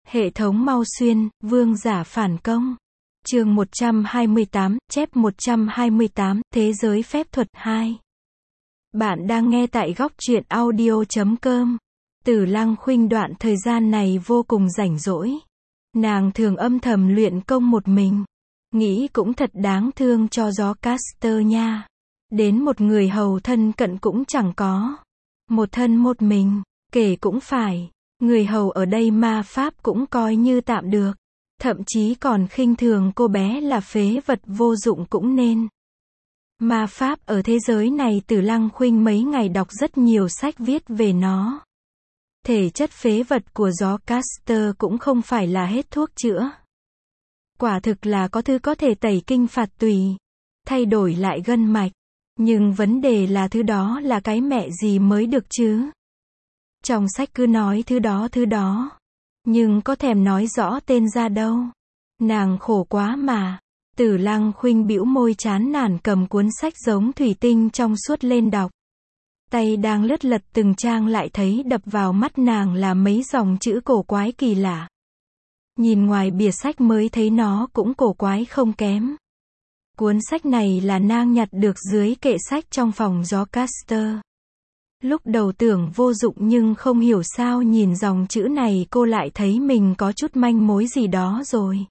Hệ thống Mau Xuyên, vương giả phản công. Chương 128, chép 128, Thế giới phép thuật 2. Bạn đang nghe tại góc truyện audio.com. Tử Lăng Khuynh đoạn thời gian này vô cùng rảnh rỗi. Nàng thường âm thầm luyện công một mình. Nghĩ cũng thật đáng thương cho gió caster nha. Đến một người hầu thân cận cũng chẳng có. Một thân một mình, kể cũng phải. Người hầu ở đây ma pháp cũng coi như tạm được. Thậm chí còn khinh thường cô bé là phế vật vô dụng cũng nên. Ma pháp ở thế giới này Tử Lăng Khuynh mấy ngày đọc rất nhiều sách viết về nó. Thể chất phế vật của gió caster cũng không phải là hết thuốc chữa. Quả thực là có thứ có thể tẩy kinh phạt tùy, thay đổi lại gân mạch. Nhưng vấn đề là thứ đó là cái mẹ gì mới được chứ. Trong sách cứ nói thứ đó. Nhưng có thèm nói rõ tên ra đâu. Nàng khổ quá mà. Tử Lăng Khuynh bĩu môi chán nản cầm cuốn sách giống thủy tinh trong suốt lên đọc. Tay đang lướt lật từng trang lại thấy đập vào mắt nàng là mấy dòng chữ cổ quái kỳ lạ. Nhìn ngoài bìa sách mới thấy nó cũng cổ quái không kém. Cuốn sách này là nàng nhặt được dưới kệ sách trong phòng gió caster. Lúc đầu tưởng vô dụng nhưng không hiểu sao nhìn dòng chữ này cô lại thấy mình có chút manh mối gì đó rồi.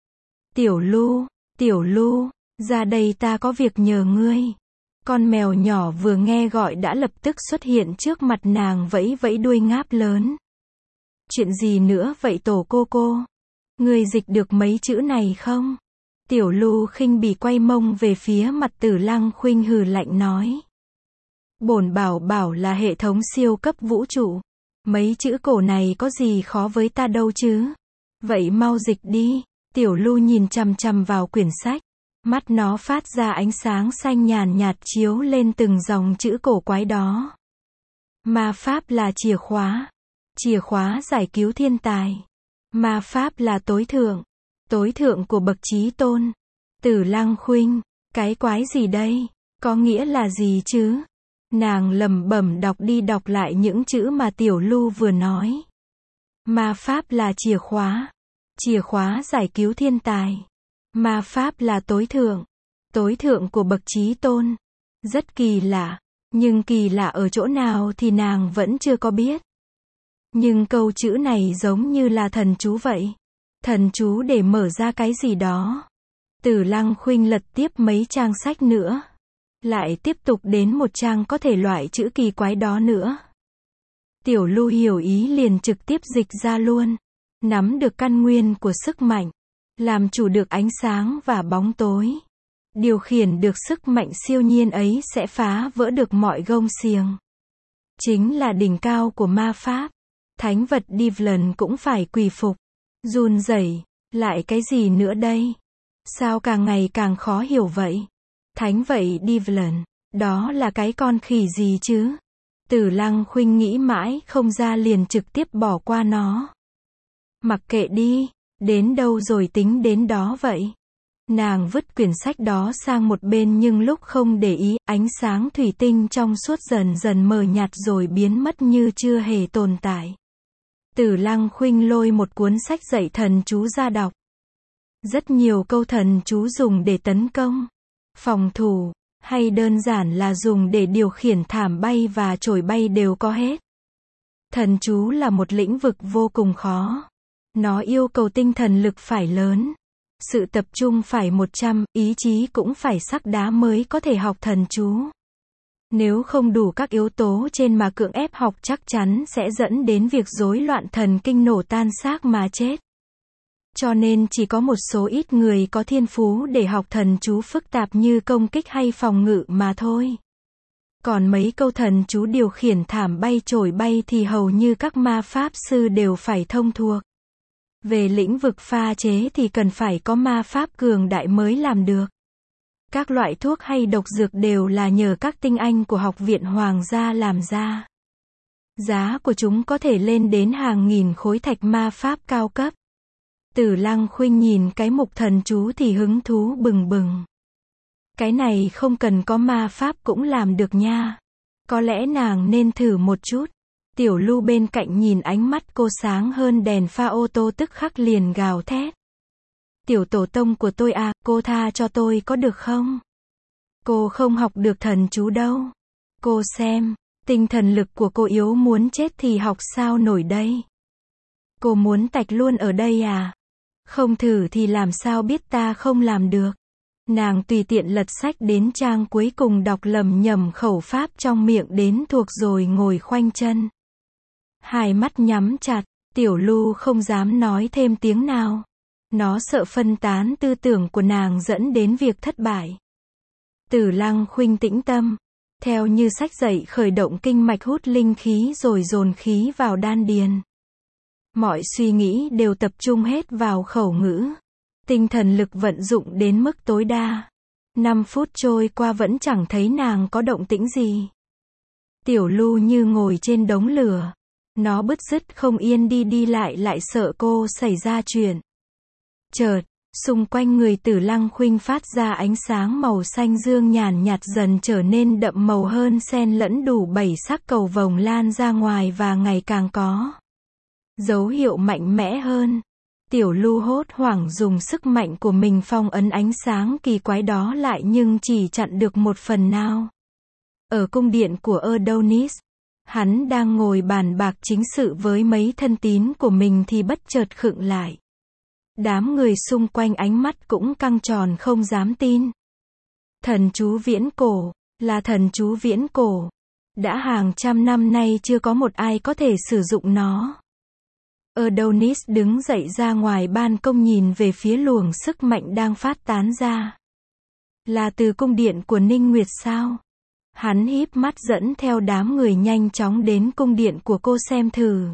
Tiểu Lu, ra đây ta có việc nhờ ngươi. Con mèo nhỏ vừa nghe gọi đã lập tức xuất hiện trước mặt nàng vẫy vẫy đuôi ngáp lớn. Chuyện gì nữa vậy tổ cô? Ngươi dịch được mấy chữ này không? Tiểu Lu khinh bỉ quay mông về phía mặt Tử Lăng Khuynh hừ lạnh nói. Bổn bảo là hệ thống siêu cấp vũ trụ. Mấy chữ cổ này có gì khó với ta đâu chứ. Vậy mau dịch đi. Tiểu Lu nhìn chằm chằm vào quyển sách. Mắt nó phát ra ánh sáng xanh nhàn nhạt chiếu lên từng dòng chữ cổ quái đó. Ma pháp là chìa khóa giải cứu thiên tài. Ma pháp là tối thượng của bậc chí tôn. Tử Lăng Khuynh, cái quái gì đây? Có nghĩa là gì chứ? Nàng lẩm bẩm đọc đi đọc lại những chữ mà Tiểu Lu vừa nói. Ma pháp là chìa khóa giải cứu thiên tài. Ma pháp là tối thượng của bậc chí tôn. Rất kỳ lạ, nhưng kỳ lạ ở chỗ nào thì nàng vẫn chưa có biết. Nhưng câu chữ này giống như là thần chú vậy. Thần chú để mở ra cái gì đó. Tử Lăng Khuynh lật tiếp mấy trang sách nữa. Lại tiếp tục đến một trang có thể loại chữ kỳ quái đó nữa. Tiểu Lu hiểu ý liền trực tiếp dịch ra luôn. Nắm được căn nguyên của sức mạnh. Làm chủ được ánh sáng và bóng tối. Điều khiển được sức mạnh siêu nhiên ấy sẽ phá vỡ được mọi gông xiềng. Chính là đỉnh cao của ma pháp. Thánh vật Divlin cũng phải quỳ phục. Run rẩy, lại cái gì nữa đây? Sao càng ngày càng khó hiểu vậy? Thánh vậy Divlin, đó là cái con khỉ gì chứ? Tử Lăng Khuynh nghĩ mãi không ra liền trực tiếp bỏ qua nó. Mặc kệ đi, đến đâu rồi tính đến đó vậy. Nàng vứt quyển sách đó sang một bên nhưng lúc không để ý, ánh sáng thủy tinh trong suốt dần dần mờ nhạt rồi biến mất như chưa hề tồn tại. Tử Lăng Khuynh lôi một cuốn sách dạy thần chú ra đọc. Rất nhiều câu thần chú dùng để tấn công, phòng thủ, hay đơn giản là dùng để điều khiển thảm bay và chổi bay đều có hết. Thần chú là một lĩnh vực vô cùng khó. Nó yêu cầu tinh thần lực phải lớn. Sự tập trung phải 100, ý chí cũng phải sắc đá mới có thể học thần chú. Nếu không đủ các yếu tố trên mà cưỡng ép học chắc chắn sẽ dẫn đến việc rối loạn thần kinh nổ tan xác mà chết. Cho nên chỉ có một số ít người có thiên phú để học thần chú phức tạp như công kích hay phòng ngự mà thôi. Còn mấy câu thần chú điều khiển thảm bay chổi bay thì hầu như các ma pháp sư đều phải thông thuộc. Về lĩnh vực pha chế thì cần phải có ma pháp cường đại mới làm được. Các loại thuốc hay độc dược đều là nhờ các tinh anh của Học viện Hoàng gia làm ra. Giá của chúng có thể lên đến hàng nghìn khối thạch ma pháp cao cấp. Tử Lăng Khuynh nhìn cái mục thần chú thì hứng thú bừng bừng. Cái này không cần có ma pháp cũng làm được nha. Có lẽ nàng nên thử một chút. Tiểu Lu bên cạnh nhìn ánh mắt cô sáng hơn đèn pha ô tô tức khắc liền gào thét. Tiểu tổ tông của tôi à, cô tha cho tôi có được không? Cô không học được thần chú đâu. Cô xem, tinh thần lực của cô yếu muốn chết thì học sao nổi đây? Cô muốn tạch luôn ở đây à? Không thử thì làm sao biết ta không làm được? Nàng tùy tiện lật sách đến trang cuối cùng đọc lầm nhầm khẩu pháp trong miệng đến thuộc rồi ngồi khoanh chân. Hai mắt nhắm chặt, Tiểu Lu không dám nói thêm tiếng nào. Nó sợ phân tán tư tưởng của nàng dẫn đến việc thất bại. Tử Lăng Khuynh tĩnh tâm, theo như sách dạy khởi động kinh mạch hút linh khí rồi dồn khí vào đan điền. Mọi suy nghĩ đều tập trung hết vào khẩu ngữ. Tinh thần lực vận dụng đến mức tối đa. 5 phút trôi qua vẫn chẳng thấy nàng có động tĩnh gì. Tiểu Lu như ngồi trên đống lửa. Nó bứt rứt không yên đi lại sợ cô xảy ra chuyện. Chợt, xung quanh người Tử Lăng Khuynh phát ra ánh sáng màu xanh dương nhàn nhạt dần trở nên đậm màu hơn xen lẫn đủ 7 sắc cầu vồng lan ra ngoài và ngày càng có dấu hiệu mạnh mẽ hơn. Tiểu Lu hốt hoảng dùng sức mạnh của mình phong ấn ánh sáng kỳ quái đó lại nhưng chỉ chặn được một phần nào. Ở cung điện của Adonis, hắn đang ngồi bàn bạc chính sự với mấy thân tín của mình thì bất chợt khựng lại. Đám người xung quanh ánh mắt cũng căng tròn không dám tin. Thần chú viễn cổ, là thần chú viễn cổ. Đã hàng trăm năm nay chưa có một ai có thể sử dụng nó. Adonis đứng dậy ra ngoài ban công nhìn về phía luồng sức mạnh đang phát tán ra. Là từ cung điện của Ninh Nguyệt sao? Hắn híp mắt dẫn theo đám người nhanh chóng đến cung điện của cô xem thử.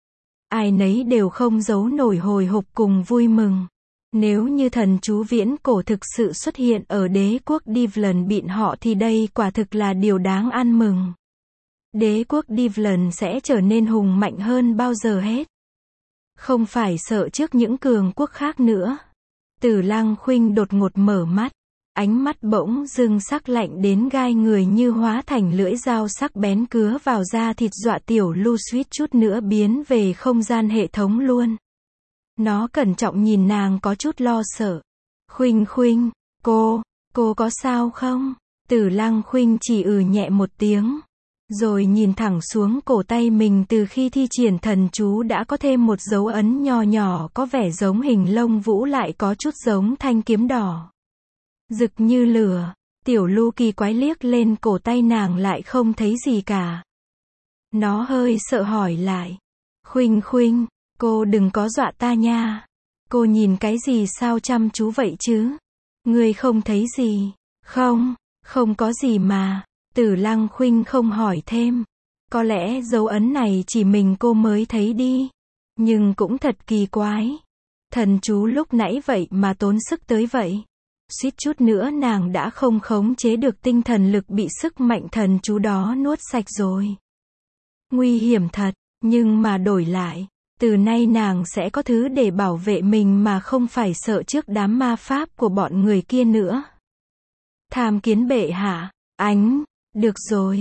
Ai nấy đều không giấu nổi hồi hộp cùng vui mừng. Nếu như thần chú viễn cổ thực sự xuất hiện ở đế quốc Divlan Bịn họ thì đây quả thực là điều đáng ăn mừng. Đế quốc Divlan sẽ trở nên hùng mạnh hơn bao giờ hết. Không phải sợ trước những cường quốc khác nữa. Tử Lăng Khuynh đột ngột mở mắt. Ánh mắt bỗng dưng sắc lạnh đến gai người như hóa thành lưỡi dao sắc bén cứa vào da thịt dọa Tiểu Lu suýt chút nữa biến về không gian hệ thống luôn. Nó cẩn trọng nhìn nàng có chút lo sợ. Khuynh, cô có sao không? Tử Lăng Khuynh chỉ nhẹ một tiếng. Rồi nhìn thẳng xuống cổ tay mình từ khi thi triển thần chú đã có thêm một dấu ấn nho nhỏ có vẻ giống hình lông vũ lại có chút giống thanh kiếm đỏ. Rực như lửa, Tiểu Lu kỳ quái liếc lên cổ tay nàng lại không thấy gì cả. Nó hơi sợ hỏi lại. Khuynh, cô đừng có dọa ta nha. Cô nhìn cái gì sao chăm chú vậy chứ? Ngươi không thấy gì? Không có gì mà. Tử Lăng Khuynh không hỏi thêm. Có lẽ dấu ấn này chỉ mình cô mới thấy đi. Nhưng cũng thật kỳ quái. Thần chú lúc nãy vậy mà tốn sức tới vậy. Suýt chút nữa nàng đã không khống chế được tinh thần lực bị sức mạnh thần chú đó nuốt sạch rồi. Nguy hiểm thật, nhưng mà đổi lại, từ nay nàng sẽ có thứ để bảo vệ mình mà không phải sợ trước đám ma pháp của bọn người kia nữa. Tham kiến bệ hạ, được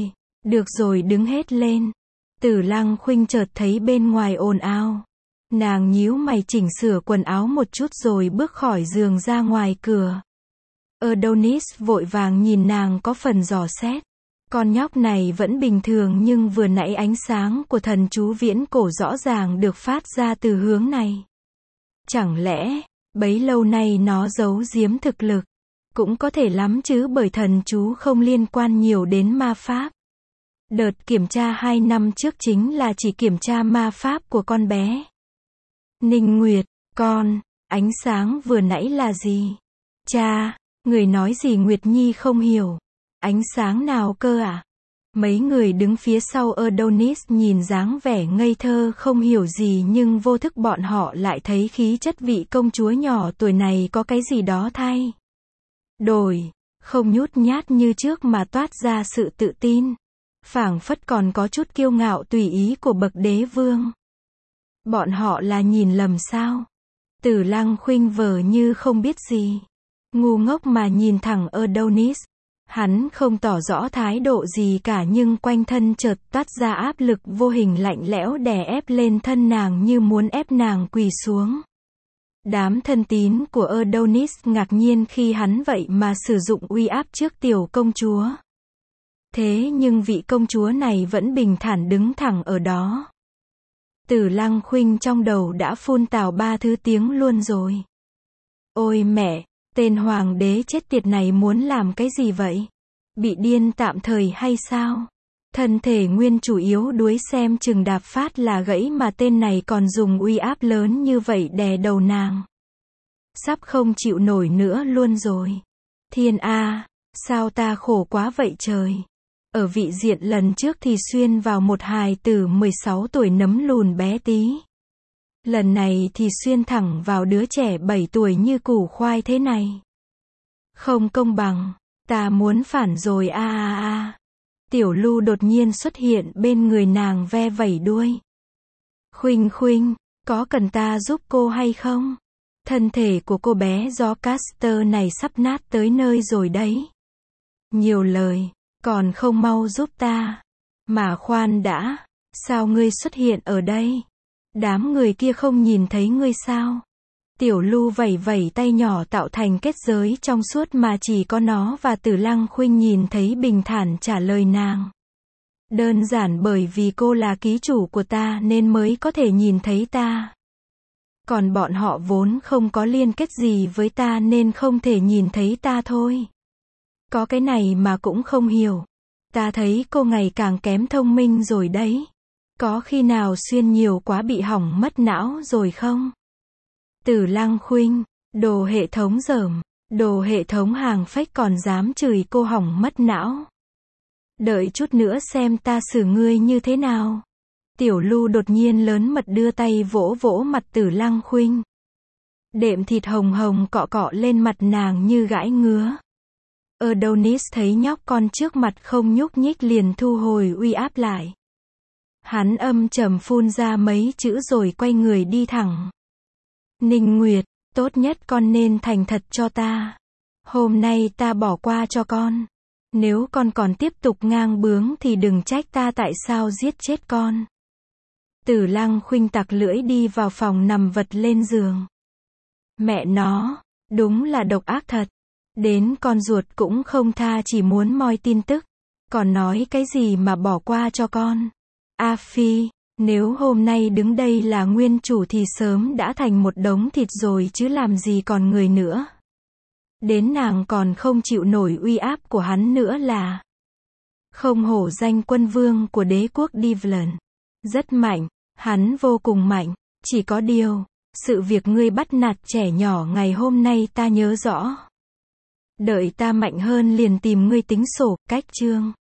rồi đứng hết lên. Tử Lăng Khuynh chợt thấy bên ngoài ồn ào. Nàng nhíu mày chỉnh sửa quần áo một chút rồi bước khỏi giường ra ngoài cửa. Adonis vội vàng nhìn nàng có phần dò xét. Con nhóc này vẫn bình thường nhưng vừa nãy ánh sáng của thần chú viễn cổ rõ ràng được phát ra từ hướng này. Chẳng lẽ, bấy lâu nay nó giấu giếm thực lực? Cũng có thể lắm chứ bởi thần chú không liên quan nhiều đến ma pháp. Đợt kiểm tra 2 năm trước chính là chỉ kiểm tra ma pháp của con bé. Ninh Nguyệt, ánh sáng vừa nãy là gì? Cha, người nói gì Nguyệt Nhi không hiểu. Ánh sáng nào cơ à? Mấy người đứng phía sau Adonis nhìn dáng vẻ ngây thơ không hiểu gì nhưng vô thức bọn họ lại thấy khí chất vị công chúa nhỏ tuổi này có cái gì đó thay đổi, không nhút nhát như trước mà toát ra sự tự tin. Phảng phất còn có chút kiêu ngạo tùy ý của bậc đế vương. Bọn họ là nhìn lầm sao? Tử Lăng Khuynh vờ như không biết gì. Ngu ngốc mà nhìn thẳng Adonis. Hắn không tỏ rõ thái độ gì cả nhưng quanh thân chợt toát ra áp lực vô hình lạnh lẽo đè ép lên thân nàng như muốn ép nàng quỳ xuống. Đám thân tín của Adonis ngạc nhiên khi hắn vậy mà sử dụng uy áp trước tiểu công chúa. Thế nhưng vị công chúa này vẫn bình thản đứng thẳng ở đó. Tử Lăng Khuynh trong đầu đã phun tào 3 thứ tiếng luôn rồi. Ôi mẹ, tên hoàng đế chết tiệt này muốn làm cái gì vậy? Bị điên tạm thời hay sao? Thân thể nguyên chủ yếu đuối xem chừng đạp phát là gãy mà tên này còn dùng uy áp lớn như vậy đè đầu nàng. Sắp không chịu nổi nữa luôn rồi. Thiên A, sao ta khổ quá vậy trời? Ở vị diện lần trước thì xuyên vào một hài tử 16 tuổi nấm lùn bé tí. Lần này thì xuyên thẳng vào đứa trẻ 7 tuổi như củ khoai thế này. Không công bằng, ta muốn phản rồi a a a. Tiểu Lu đột nhiên xuất hiện bên người nàng ve vẩy đuôi. Khuynh Khuynh, có cần ta giúp cô hay không? Thân thể của cô bé gió Caster này sắp nát tới nơi rồi đấy. Nhiều lời, còn không mau giúp ta. Mà khoan đã, sao ngươi xuất hiện ở đây? Đám người kia không nhìn thấy ngươi sao? Tiểu Lu vẩy vẩy tay nhỏ tạo thành kết giới trong suốt mà chỉ có nó và Tử Lăng Khuynh nhìn thấy, bình thản trả lời nàng. Đơn giản bởi vì cô là ký chủ của ta nên mới có thể nhìn thấy ta. Còn bọn họ vốn không có liên kết gì với ta nên không thể nhìn thấy ta thôi. Có cái này mà cũng không hiểu. Ta thấy cô ngày càng kém thông minh rồi đấy. Có khi nào xuyên nhiều quá bị hỏng mất não rồi không? Tử Lăng Khuynh, đồ hệ thống dởm, đồ hệ thống hàng fake còn dám chửi cô hỏng mất não. Đợi chút nữa xem ta xử ngươi như thế nào. Tiểu Lu đột nhiên lớn mật đưa tay vỗ vỗ mặt Tử Lăng Khuynh. Đệm thịt hồng hồng cọ cọ lên mặt nàng như gãi ngứa. Adonis thấy nhóc con trước mặt không nhúc nhích liền thu hồi uy áp lại. Hắn âm trầm phun ra mấy chữ rồi quay người đi thẳng. Ninh Nguyệt, tốt nhất con nên thành thật cho ta. Hôm nay ta bỏ qua cho con. Nếu con còn tiếp tục ngang bướng thì đừng trách ta tại sao giết chết con. Tử Lăng Khuynh tặc lưỡi đi vào phòng nằm vật lên giường. Mẹ nó, đúng là độc ác thật. Đến con ruột cũng không tha, chỉ muốn moi tin tức. Còn nói cái gì mà bỏ qua cho con. A Phi, nếu hôm nay đứng đây là nguyên chủ thì sớm đã thành một đống thịt rồi chứ làm gì còn người nữa. Đến nàng còn không chịu nổi uy áp của hắn nữa là. Không hổ danh quân vương của đế quốc Divlan. Rất mạnh, hắn vô cùng mạnh. Chỉ có điều, sự việc ngươi bắt nạt trẻ nhỏ ngày hôm nay ta nhớ rõ. Đợi ta mạnh hơn liền tìm ngươi tính sổ, cách chương.